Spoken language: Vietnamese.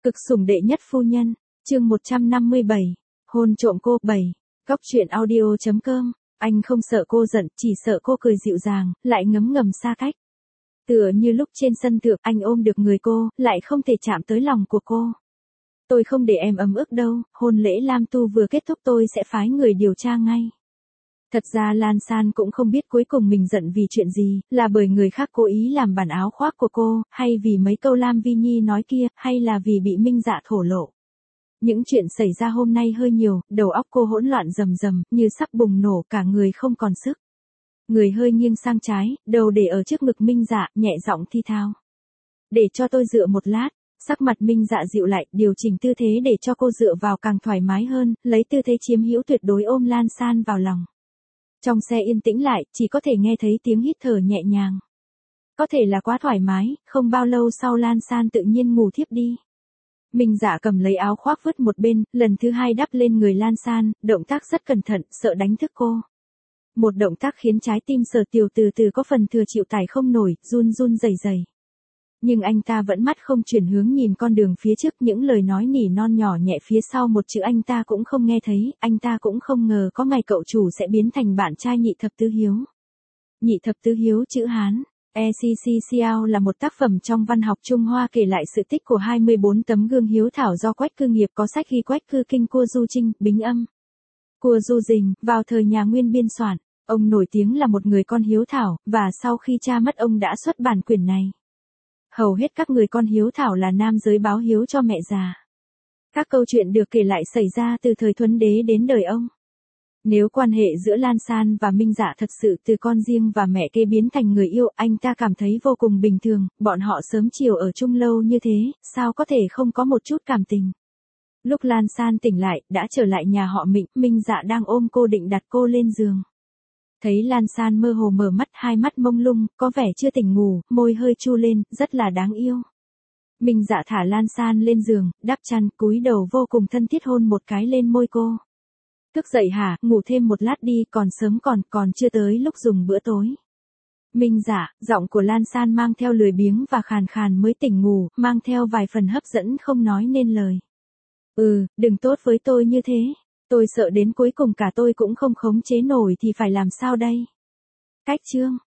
Cực sủng đệ nhất phu nhân, chương 157, hôn trộm cô 7, góc truyện audio.com, anh không sợ cô giận, chỉ sợ cô cười dịu dàng, lại ngấm ngầm xa cách. Tựa như lúc trên sân thượng anh ôm được người cô, lại không thể chạm tới lòng của cô. Tôi không để em ấm ức đâu, hôn lễ Lam Tu vừa kết thúc tôi sẽ phái người điều tra ngay. Thật ra Lan San cũng không biết cuối cùng mình giận vì chuyện gì, là bởi người khác cố ý làm bản áo khoác của cô, hay vì mấy câu Lam Vi Nhi nói kia, hay là vì bị Minh Dạ thổ lộ. Những chuyện xảy ra hôm nay hơi nhiều, đầu óc cô hỗn loạn rầm rầm, như sắp bùng nổ, cả người không còn sức. Người hơi nghiêng sang trái, đầu để ở trước ngực Minh Dạ, nhẹ giọng thi thao. Để cho tôi dựa một lát. Sắc mặt Minh Dạ dịu lại, điều chỉnh tư thế để cho cô dựa vào càng thoải mái hơn, lấy tư thế chiếm hữu tuyệt đối ôm Lan San vào lòng. Trong xe yên tĩnh lại, chỉ có thể nghe thấy tiếng hít thở nhẹ nhàng. Có thể là quá thoải mái, không bao lâu sau Lan San tự nhiên ngủ thiếp đi. Minh Dạ cầm lấy áo khoác vứt một bên, lần thứ hai đắp lên người Lan San, động tác rất cẩn thận, sợ đánh thức cô. Một động tác khiến trái tim Sở Tiểu từ từ có phần thừa chịu tải không nổi, run run rẩy rẩy. Nhưng anh ta vẫn mắt không chuyển hướng nhìn con đường phía trước, những lời nói nỉ non nhỏ nhẹ phía sau một chữ anh ta cũng không nghe thấy, anh ta cũng không ngờ có ngày cậu chủ sẽ biến thành bạn trai Nhị Thập Tứ Hiếu. Nhị Thập Tứ Hiếu chữ Hán, Xiao là một tác phẩm trong văn học Trung Hoa kể lại sự tích của 24 tấm gương hiếu thảo do Quách Cư Nghiệp có sách ghi Quách Cư Kinh Cua Du Trinh, Bính Âm, Cua Du Dình, vào thời nhà Nguyên biên soạn. Ông nổi tiếng là một người con hiếu thảo, và sau khi cha mất ông đã xuất bản quyển này. Hầu hết các người con hiếu thảo là nam giới báo hiếu cho mẹ già. Các câu chuyện được kể lại xảy ra từ thời Thuấn Đế đến đời ông. Nếu quan hệ giữa Lan San và Minh Dạ thật sự từ con riêng và mẹ kế biến thành người yêu, anh ta cảm thấy vô cùng bình thường, bọn họ sớm chiều ở chung lâu như thế, sao có thể không có một chút cảm tình. Lúc Lan San tỉnh lại, đã trở lại nhà họ Minh Dạ đang ôm cô định đặt cô lên giường. Thấy Lan San mơ hồ mở mắt, hai mắt mông lung, có vẻ chưa tỉnh ngủ, môi hơi chu lên, rất là đáng yêu. Minh Dạ thả Lan San lên giường, đắp chăn, cúi đầu vô cùng thân thiết hôn một cái lên môi cô. Thức dậy hả, ngủ thêm một lát đi, còn sớm còn chưa tới lúc dùng bữa tối. Minh Dạ, giọng của Lan San mang theo lười biếng và khàn khàn mới tỉnh ngủ, mang theo vài phần hấp dẫn không nói nên lời. Đừng tốt với tôi như thế. Tôi sợ đến cuối cùng cả tôi cũng không khống chế nổi thì phải làm sao đây? Cách chương